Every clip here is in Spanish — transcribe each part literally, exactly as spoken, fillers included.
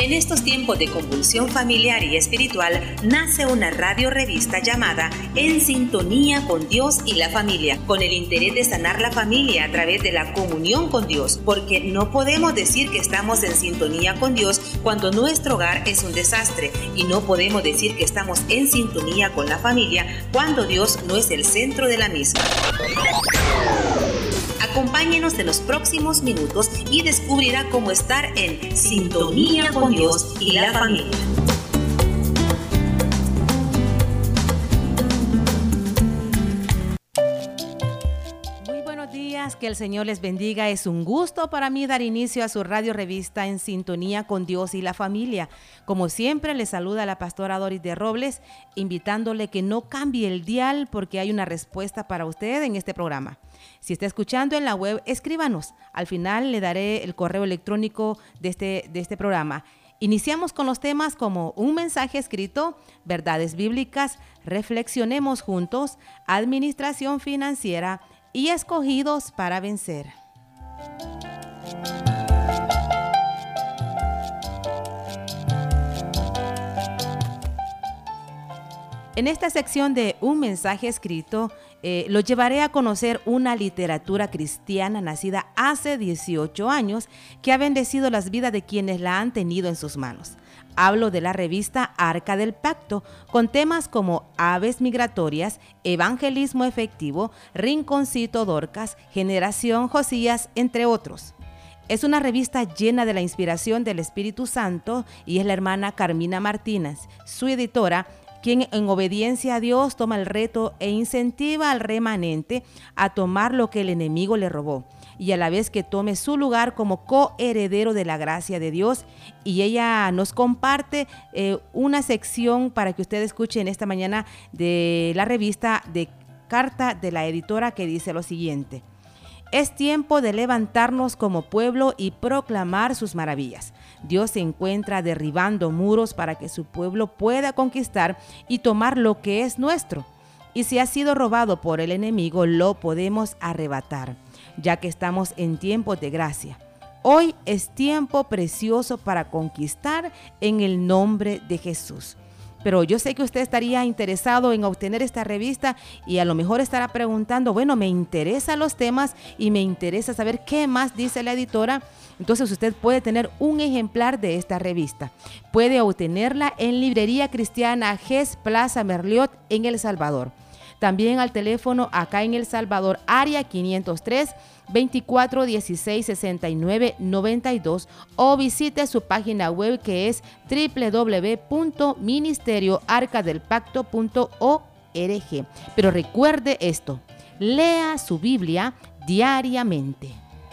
En estos tiempos de convulsión familiar y espiritual, nace una radio revista llamada En Sintonía con Dios y la Familia, con el interés de sanar la familia a través de la comunión con Dios, porque no podemos decir que estamos en sintonía con Dios cuando nuestro hogar es un desastre, y no podemos decir que estamos en sintonía con la familia cuando Dios no es el centro de la misma. Acompáñenos en los próximos minutos y descubrirá cómo estar en sintonía con Dios y la familia. Muy buenos días, que el Señor les bendiga. Es un gusto para mí dar inicio a su radio revista En Sintonía con Dios y la Familia. Como siempre, les saluda la pastora Doris de Robles, invitándole que no cambie el dial porque hay una respuesta para usted en este programa. Si está escuchando en la web, escríbanos. Al final le daré el correo electrónico de este, de este programa. Iniciamos con los temas como un mensaje escrito, verdades bíblicas, reflexionemos juntos, administración financiera y escogidos para vencer. En esta sección de un mensaje escrito, eh, lo llevaré a conocer una literatura cristiana nacida hace dieciocho años que ha bendecido las vidas de quienes la han tenido en sus manos. Hablo de la revista Arca del Pacto, con temas como aves migratorias, evangelismo efectivo, rinconcito Dorcas, generación Josías, entre otros. Es una revista llena de la inspiración del Espíritu Santo y es la hermana Carmina Martínez, su editora, quien en obediencia a Dios toma el reto e incentiva al remanente a tomar lo que el enemigo le robó y a la vez que tome su lugar como coheredero de la gracia de Dios. Y ella nos comparte eh, una sección para que usted escuche en esta mañana de la revista de carta de la editora que dice lo siguiente: es tiempo de levantarnos como pueblo y proclamar sus maravillas. Dios se encuentra derribando muros para que su pueblo pueda conquistar y tomar lo que es nuestro. Y si ha sido robado por el enemigo, lo podemos arrebatar, ya que estamos en tiempos de gracia. Hoy es tiempo precioso para conquistar en el nombre de Jesús. Pero yo sé que usted estaría interesado en obtener esta revista y a lo mejor estará preguntando, bueno, me interesan los temas y me interesa saber qué más dice la editora. Entonces usted puede tener un ejemplar de esta revista. Puede obtenerla en Librería Cristiana G E S Plaza Merliot en El Salvador. También al teléfono acá en El Salvador, área quinientos tres, veinticuatro dieciséis sesenta y nueve noventa y dos, o visite su página web que es doble u doble u doble u punto ministerio arca del pacto punto org. Pero recuerde esto, lea su Biblia diariamente.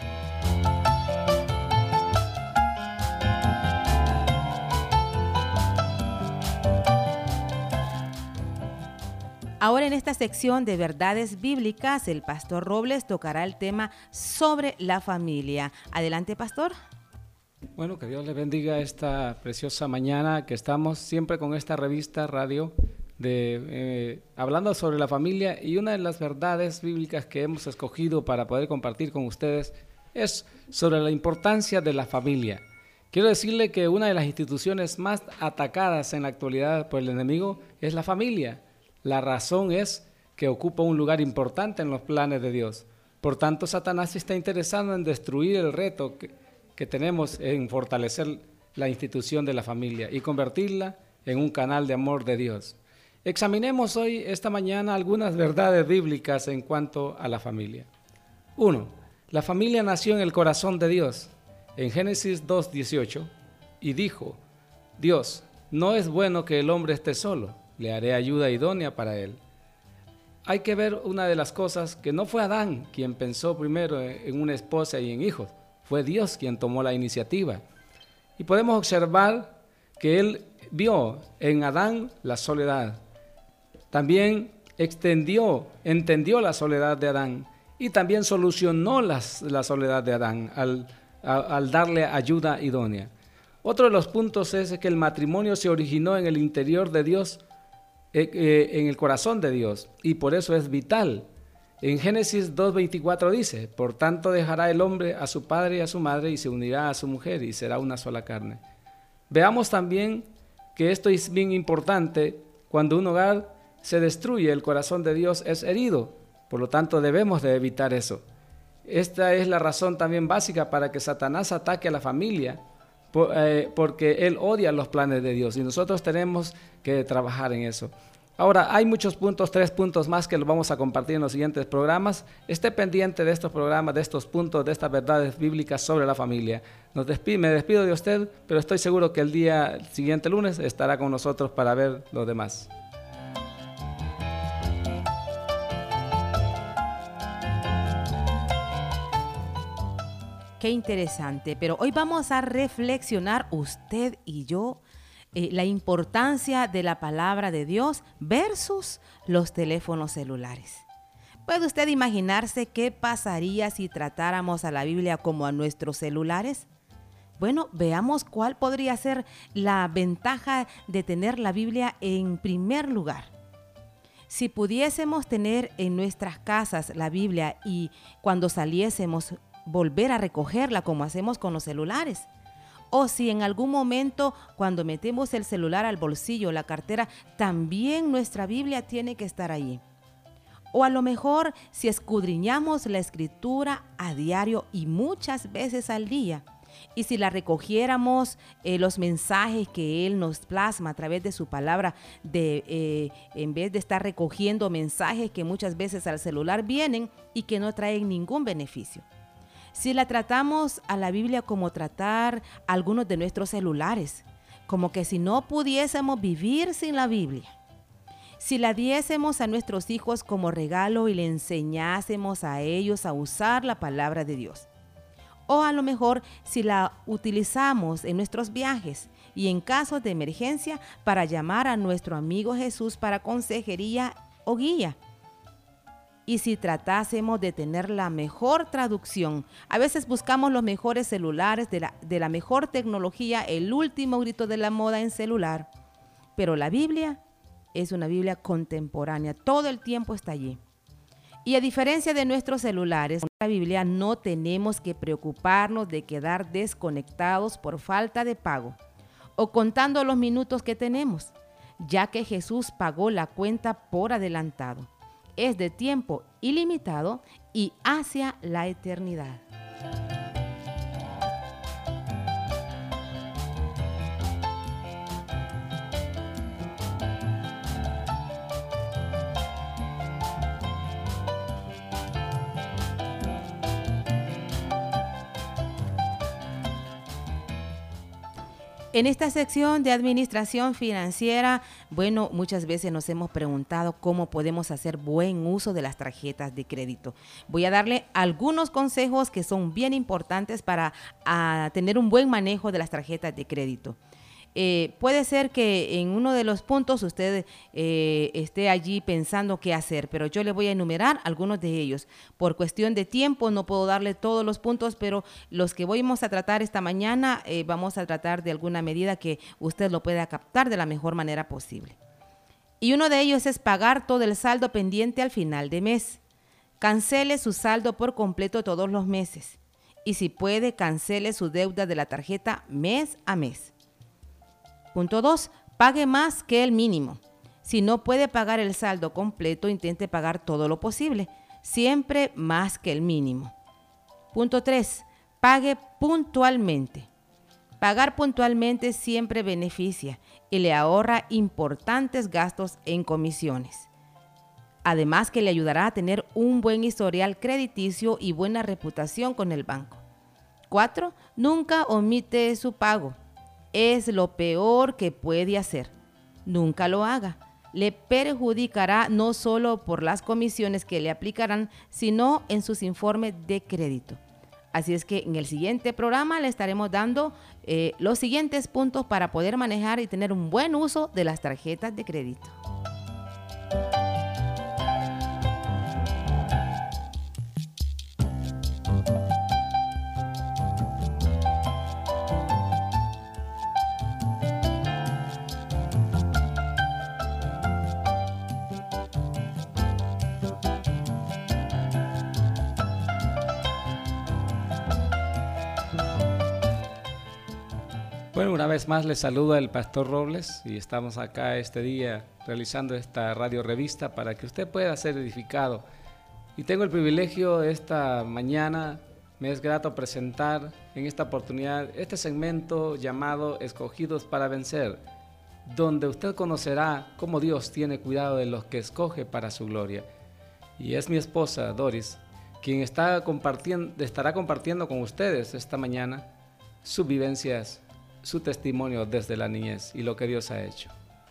Ahora en esta sección de verdades bíblicas, el pastor Robles tocará el tema sobre la familia. Adelante, pastor. Bueno, que Dios le bendiga esta preciosa mañana que estamos siempre con esta revista radio de eh, hablando sobre la familia, y una de las verdades bíblicas que hemos escogido para poder compartir con ustedes es sobre la importancia de la familia. Quiero decirle que una de las instituciones más atacadas en la actualidad por el enemigo es la familia. La razón es que ocupa un lugar importante en los planes de Dios. Por tanto, Satanás está interesado en destruir el reto que, que tenemos en fortalecer la institución de la familia y convertirla en un canal de amor de Dios. Examinemos hoy, esta mañana, algunas verdades bíblicas en cuanto a la familia. Uno, la familia nació en el corazón de Dios. En Génesis dos dieciocho, y dijo, Dios, no es bueno que el hombre esté solo. Le haré ayuda idónea para él. Hay que ver una de las cosas, que no fue Adán quien pensó primero en una esposa y en hijos, fue Dios quien tomó la iniciativa. Y podemos observar que él vio en Adán la soledad. También extendió, entendió la soledad de Adán y también solucionó las, la soledad de Adán al, a, al darle ayuda idónea. Otro de los puntos es que el matrimonio se originó en el interior de Dios, en el corazón de Dios, y por eso es vital. En Génesis dos veinticuatro dice, por tanto dejará el hombre a su padre y a su madre y se unirá a su mujer y será una sola carne. Veamos también que esto es bien importante. Cuando un hogar se destruye, el corazón de Dios es herido. Por lo tanto, debemos de evitar eso. Esta es la razón también básica para que Satanás ataque a la familia, por, eh, porque él odia los planes de Dios y nosotros tenemos que trabajar en eso. Ahora, hay muchos puntos, tres puntos más que los vamos a compartir en los siguientes programas. Esté pendiente de estos programas, de estos puntos, de estas verdades bíblicas sobre la familia. Nos despido, me despido de usted, pero estoy seguro que el día siguiente, lunes, estará con nosotros para ver lo demás. Qué interesante, pero hoy vamos a reflexionar usted y yo Eh, la importancia de la palabra de Dios versus los teléfonos celulares. ¿Puede usted imaginarse qué pasaría si tratáramos a la Biblia como a nuestros celulares? Bueno, veamos cuál podría ser la ventaja de tener la Biblia en primer lugar. Si pudiésemos tener en nuestras casas la Biblia y cuando saliésemos volver a recogerla como hacemos con los celulares, o si en algún momento cuando metemos el celular al bolsillo, la cartera, también nuestra Biblia tiene que estar allí. O a lo mejor si escudriñamos la Escritura a diario y muchas veces al día, y si la recogiéramos, eh, los mensajes que Él nos plasma a través de su palabra, de, eh, en vez de estar recogiendo mensajes que muchas veces al celular vienen y que no traen ningún beneficio. Si la tratamos a la Biblia como tratar algunos de nuestros celulares, como que si no pudiésemos vivir sin la Biblia. Si la diésemos a nuestros hijos como regalo y le enseñásemos a ellos a usar la palabra de Dios. O a lo mejor si la utilizamos en nuestros viajes y en casos de emergencia para llamar a nuestro amigo Jesús para consejería o guía. Y si tratásemos de tener la mejor traducción, a veces buscamos los mejores celulares, de la, de la mejor tecnología, el último grito de la moda en celular. Pero la Biblia es una Biblia contemporánea, todo el tiempo está allí. Y a diferencia de nuestros celulares, con la Biblia no tenemos que preocuparnos de quedar desconectados por falta de pago o contando los minutos que tenemos, ya que Jesús pagó la cuenta por adelantado. Es de tiempo ilimitado y hacia la eternidad. En esta sección de administración financiera, bueno, muchas veces nos hemos preguntado cómo podemos hacer buen uso de las tarjetas de crédito. Voy a darle algunos consejos que son bien importantes para a, tener un buen manejo de las tarjetas de crédito. Eh, puede ser que en uno de los puntos usted eh, esté allí pensando qué hacer, pero yo le voy a enumerar algunos de ellos. Por cuestión de tiempo no puedo darle todos los puntos, pero los que vamos a tratar esta mañana eh, vamos a tratar de alguna medida que usted lo pueda captar de la mejor manera posible. Y uno de ellos es pagar todo el saldo pendiente al final de mes. Cancele su saldo por completo todos los meses. Y si puede, cancele su deuda de la tarjeta mes a mes. Punto dos. Pague más que el mínimo. Si no puede pagar el saldo completo, intente pagar todo lo posible, siempre más que el mínimo. Punto tres. Pague puntualmente. Pagar puntualmente siempre beneficia y le ahorra importantes gastos en comisiones. Además que le ayudará a tener un buen historial crediticio y buena reputación con el banco. cuatro. Nunca omite su pago. Es lo peor que puede hacer. Nunca lo haga. Le perjudicará no solo por las comisiones que le aplicarán, sino en sus informes de crédito. Así es que en el siguiente programa le estaremos dando eh, los siguientes puntos para poder manejar y tener un buen uso de las tarjetas de crédito. Bueno, una vez más les saluda el Pastor Robles y estamos acá este día realizando esta radio revista para que usted pueda ser edificado. Y tengo el privilegio esta mañana, me es grato presentar en esta oportunidad este segmento llamado Escogidos para Vencer, donde usted conocerá cómo Dios tiene cuidado de los que escoge para su gloria. Y es mi esposa, Doris, quien está compartiendo, estará compartiendo con ustedes esta mañana sus vivencias, su testimonio desde la niñez y lo que Dios ha hecho.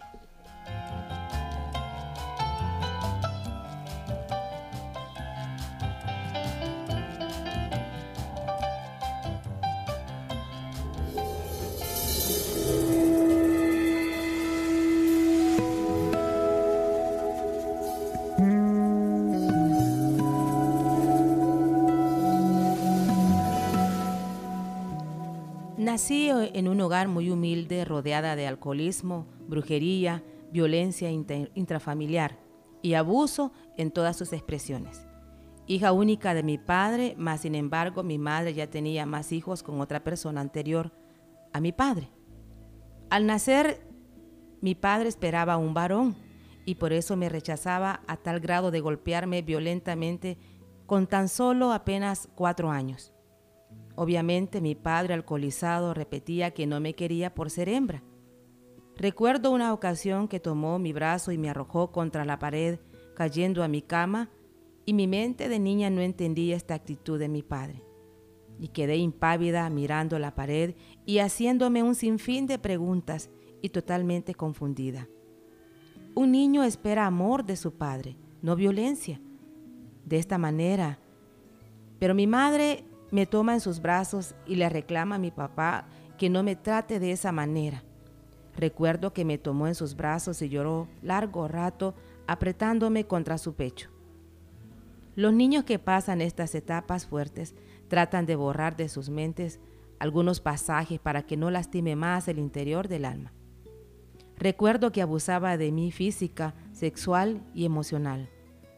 Nací en un hogar muy humilde, rodeada de alcoholismo, brujería, violencia intrafamiliar y abuso en todas sus expresiones. Hija única de mi padre, mas sin embargo mi madre ya tenía más hijos con otra persona anterior a mi padre. Al nacer, mi padre esperaba un varón y por eso me rechazaba a tal grado de golpearme violentamente con tan solo apenas cuatro años. Obviamente mi padre alcoholizado repetía que no me quería por ser hembra. Recuerdo una ocasión que tomó mi brazo y me arrojó contra la pared, cayendo a mi cama, y mi mente de niña no entendía esta actitud de mi padre. Y quedé impávida mirando la pared y haciéndome un sinfín de preguntas y totalmente confundida. Un niño espera amor de su padre, no violencia. De esta manera, pero mi madre me toma en sus brazos y le reclama a mi papá que no me trate de esa manera. Recuerdo que me tomó en sus brazos y lloró largo rato apretándome contra su pecho. Los niños que pasan estas etapas fuertes tratan de borrar de sus mentes algunos pasajes para que no lastime más el interior del alma. Recuerdo que abusaba de mí física, sexual y emocional.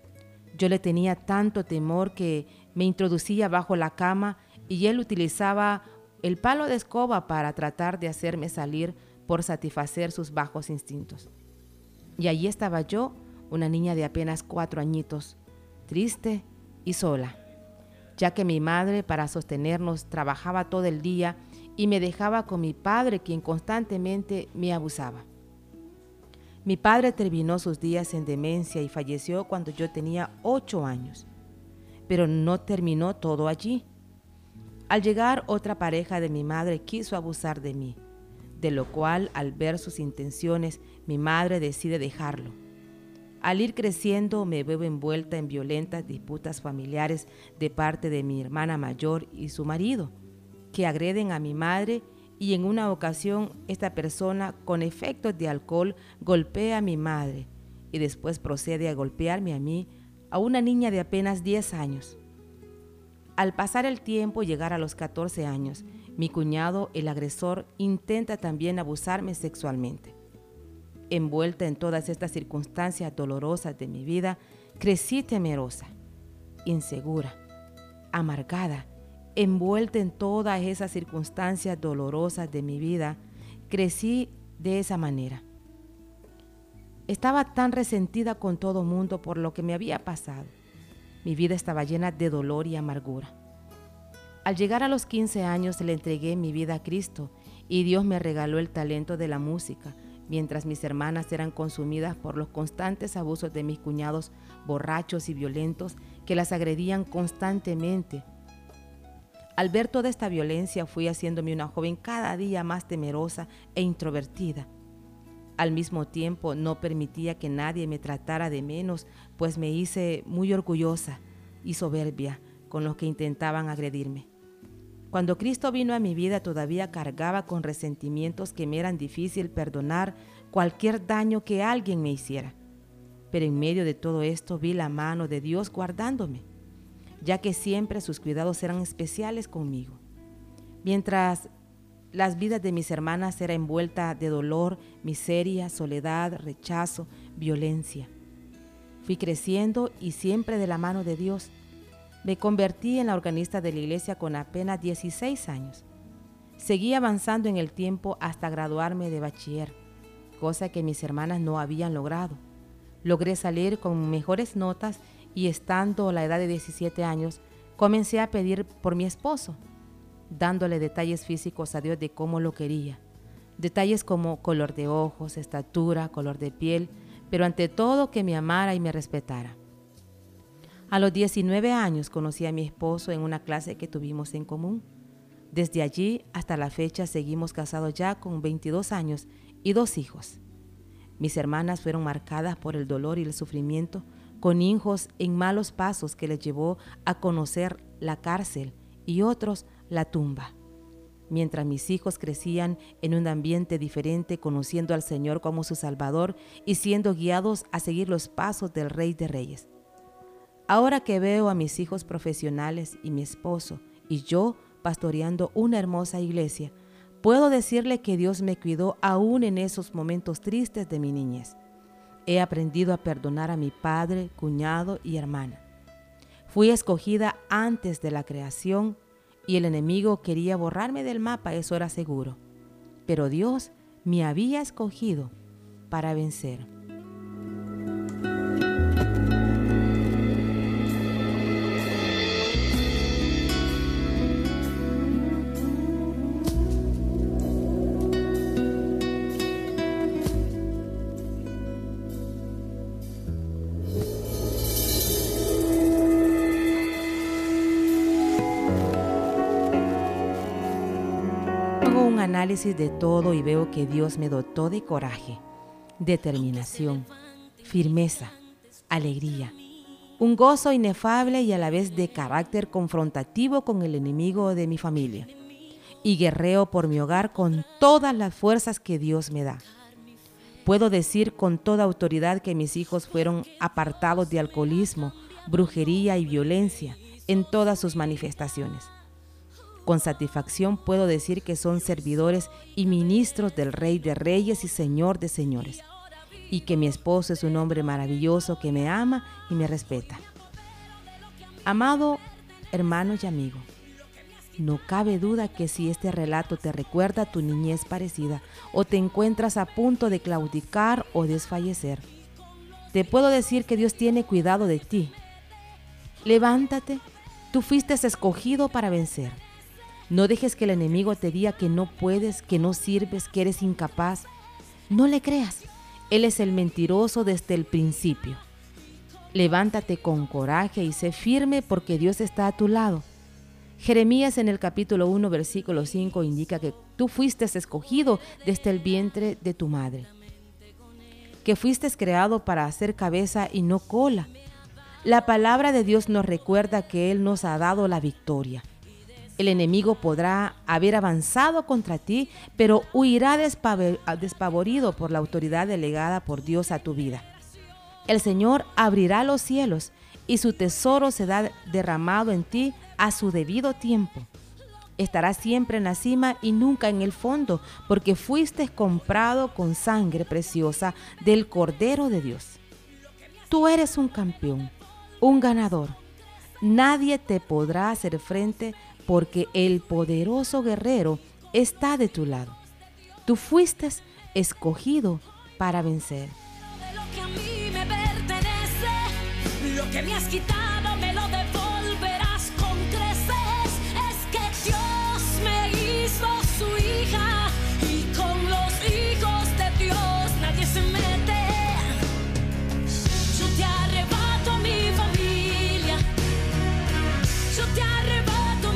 Yo le tenía tanto temor que me introducía bajo la cama y él utilizaba el palo de escoba para tratar de hacerme salir por satisfacer sus bajos instintos. Y allí estaba yo, una niña de apenas cuatro añitos, triste y sola, ya que mi madre para sostenernos trabajaba todo el día y me dejaba con mi padre, quien constantemente me abusaba. Mi padre terminó sus días en demencia y falleció cuando yo tenía ocho años. Pero no terminó todo allí. Al llegar, otra pareja de mi madre quiso abusar de mí, de lo cual, al ver sus intenciones, mi madre decide dejarlo. Al ir creciendo, me veo envuelta en violentas disputas familiares de parte de mi hermana mayor y su marido, que agreden a mi madre. Y en una ocasión, esta persona, con efectos de alcohol, golpea a mi madre y después procede a golpearme a mí, a una niña de apenas diez años. Al pasar el tiempo y llegar a los catorce años, mi cuñado, el agresor, intenta también abusarme sexualmente. Envuelta en todas estas circunstancias dolorosas de mi vida, crecí temerosa, insegura, amargada. Envuelta en todas esas circunstancias dolorosas de mi vida, crecí de esa manera. Estaba tan resentida con todo mundo por lo que me había pasado. Mi vida estaba llena de dolor y amargura. Al llegar a los quince años le entregué mi vida a Cristo y Dios me regaló el talento de la música, mientras mis hermanas eran consumidas por los constantes abusos de mis cuñados borrachos y violentos que las agredían constantemente. Al ver toda esta violencia fui haciéndome una joven cada día más temerosa e introvertida. Al mismo tiempo no permitía que nadie me tratara de menos, pues me hice muy orgullosa y soberbia con los que intentaban agredirme. Cuando Cristo vino a mi vida todavía cargaba con resentimientos que me eran difícil perdonar cualquier daño que alguien me hiciera. Pero en medio de todo esto vi la mano de Dios guardándome, ya que siempre sus cuidados eran especiales conmigo. Mientras las vidas de mis hermanas eran envueltas de dolor, miseria, soledad, rechazo, violencia. Fui creciendo y siempre de la mano de Dios. Me convertí en la organista de la iglesia con apenas dieciséis años. Seguí avanzando en el tiempo hasta graduarme de bachiller, cosa que mis hermanas no habían logrado. Logré salir con mejores notas y estando a la edad de diecisiete años, comencé a pedir por mi esposo, dándole detalles físicos a Dios de cómo lo quería. Detalles como color de ojos, estatura, color de piel, pero ante todo que me amara y me respetara. A los diecinueve años conocí a mi esposo en una clase que tuvimos en común. Desde allí hasta la fecha seguimos casados ya con veintidós años y dos hijos. Mis hermanas fueron marcadas por el dolor y el sufrimiento, con hijos en malos pasos que les llevó a conocer la cárcel y otros la tumba. Mientras mis hijos crecían en un ambiente diferente, conociendo al Señor como su Salvador y siendo guiados a seguir los pasos del Rey de Reyes. Ahora que veo a mis hijos profesionales y mi esposo y yo pastoreando una hermosa iglesia, puedo decirle que Dios me cuidó aún en esos momentos tristes de mi niñez. He aprendido a perdonar a mi padre, cuñado y hermana. Fui escogida antes de la creación y el enemigo quería borrarme del mapa, eso era seguro. Pero Dios me había escogido para vencer. Un análisis de todo y veo que Dios me dotó de coraje, determinación, firmeza, alegría, un gozo inefable y a la vez de carácter confrontativo con el enemigo de mi familia, y guerreo por mi hogar con todas las fuerzas que Dios me da. Puedo decir con toda autoridad que mis hijos fueron apartados de alcoholismo, brujería y violencia en todas sus manifestaciones. Con satisfacción puedo decir que son servidores y ministros del Rey de Reyes y Señor de Señores, y que mi esposo es un hombre maravilloso que me ama y me respeta. Amado hermano y amigo, no cabe duda que si este relato te recuerda a tu niñez parecida o te encuentras a punto de claudicar o desfallecer, te puedo decir que Dios tiene cuidado de ti. Levántate, tú fuiste escogido para vencer. No dejes que el enemigo te diga que no puedes, que no sirves, que eres incapaz. No le creas. Él es el mentiroso desde el principio. Levántate con coraje y sé firme porque Dios está a tu lado. Jeremías en el capítulo uno, versículo cinco indica que tú fuiste escogido desde el vientre de tu madre. Que fuiste creado para hacer cabeza y no cola. La palabra de Dios nos recuerda que Él nos ha dado la victoria. El enemigo podrá haber avanzado contra ti, pero huirá despavorido por la autoridad delegada por Dios a tu vida. El Señor abrirá los cielos y su tesoro será derramado en ti a su debido tiempo. Estarás siempre en la cima y nunca en el fondo, porque fuiste comprado con sangre preciosa del Cordero de Dios. Tú eres un campeón, un ganador. Nadie te podrá hacer frente porque el poderoso guerrero está de tu lado. Tú fuiste escogido para vencer. De lo que a mí me pertenece, lo que me has quitado me lo devolverás con creces. Es que Dios me hizo su hija y con los hijos de Dios nadie se mete. Yo te arrebato mi familia, yo te arrebato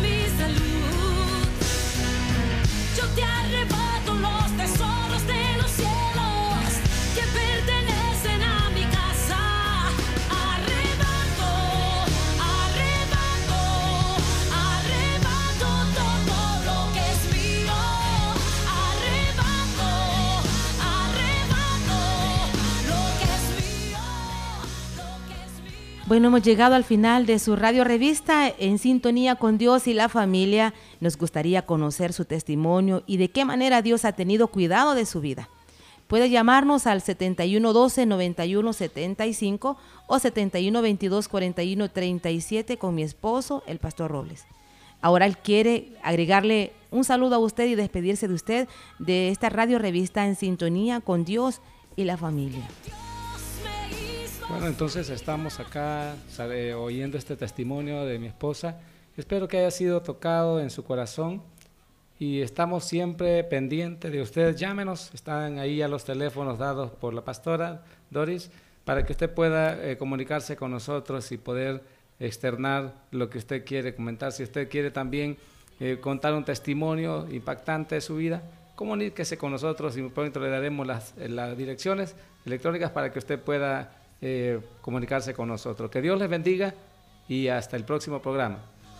Yo te arrebato los tesoros de los cielos que pertenecen a mi casa. Arrebato, arrebato, arrebato todo lo que es mío. Arrebato, arrebato lo que es mío, lo que es mío. Bueno, hemos llegado al final de su radio revista En Sintonía con Dios y la Familia. Nos gustaría conocer su testimonio y de qué manera Dios ha tenido cuidado de su vida. Puede llamarnos al setenta y uno doce, noventa y uno setenta y cinco o setenta y uno veintidós, cuarenta y uno treinta y siete con mi esposo, el pastor Robles. Ahora él quiere agregarle un saludo a usted y despedirse de usted de esta radio revista En Sintonía con Dios y la Familia. Bueno, entonces estamos acá sabe, oyendo este testimonio de mi esposa. Espero que haya sido tocado en su corazón y estamos siempre pendientes de ustedes. Llámenos, están ahí ya los teléfonos dados por la pastora Doris, para que usted pueda eh, comunicarse con nosotros y poder externar lo que usted quiere comentar. Si usted quiere también eh, contar un testimonio impactante de su vida, comuníquese con nosotros y muy pronto le daremos las, las direcciones electrónicas para que usted pueda eh, comunicarse con nosotros. Que Dios les bendiga y hasta el próximo programa.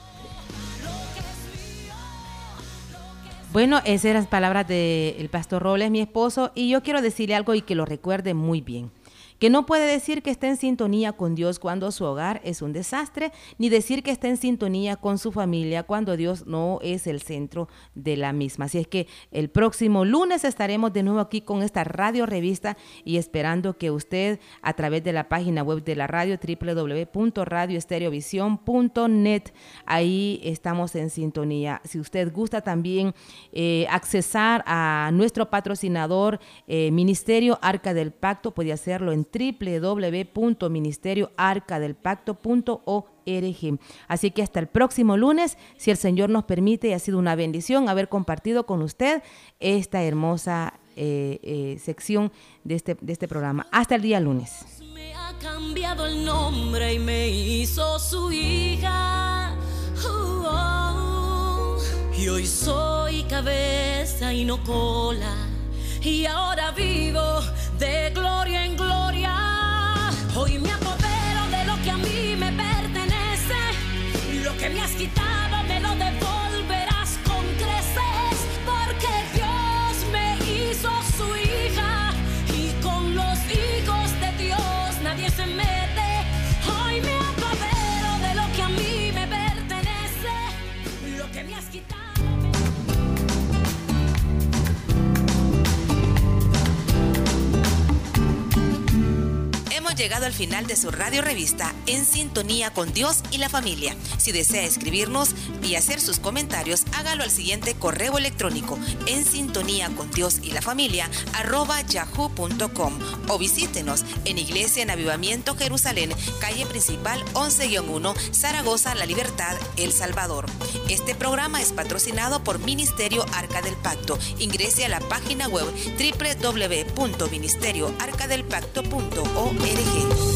Bueno, esas eran las palabras del pastor Robles, mi esposo, y yo quiero decirle algo y que lo recuerde muy bien. Que no puede decir que está en sintonía con Dios cuando su hogar es un desastre, ni decir que está en sintonía con su familia cuando Dios no es el centro de la misma. Así es que el próximo lunes estaremos de nuevo aquí con esta radio revista y esperando que usted a través de la página web de la radio doble u doble u doble u punto radio estéreo visión punto net, ahí estamos en sintonía. Si usted gusta también eh, accesar a nuestro patrocinador eh, Ministerio Arca del Pacto, puede hacerlo en doble u doble u doble u punto ministerio arca del pacto punto org. Así que hasta el próximo lunes, si el Señor nos permite, y ha sido una bendición haber compartido con usted esta hermosa eh, eh, sección de este, de este programa. Hasta el día lunes. Me ha cambiado el nombre y me hizo su hija. Oh, oh. Y hoy soy cabeza y no cola. Y ahora vivo de gloria en gloria. Hoy me apodero de lo que a mí me pertenece. Lo que me has quitado me lo devolverás con creces. Porque Dios me hizo su hija. Y con los hijos de Dios nadie se mete. Hoy me apodero de lo que a mí me pertenece. Lo que me has quitado. Hemos llegado al final de su radio revista En Sintonía con Dios y la Familia. Si desea escribirnos y hacer sus comentarios, hágalo al siguiente correo electrónico: en sintonía con Dios y la Familia arroba yahoo punto com, o visítenos en Iglesia en Avivamiento Jerusalén, calle principal once guión uno, Zaragoza, La Libertad, El Salvador. Este programa es patrocinado por Ministerio Arca del Pacto. Ingrese a la página web doble u doble u doble u punto ministerio arca del pacto punto org.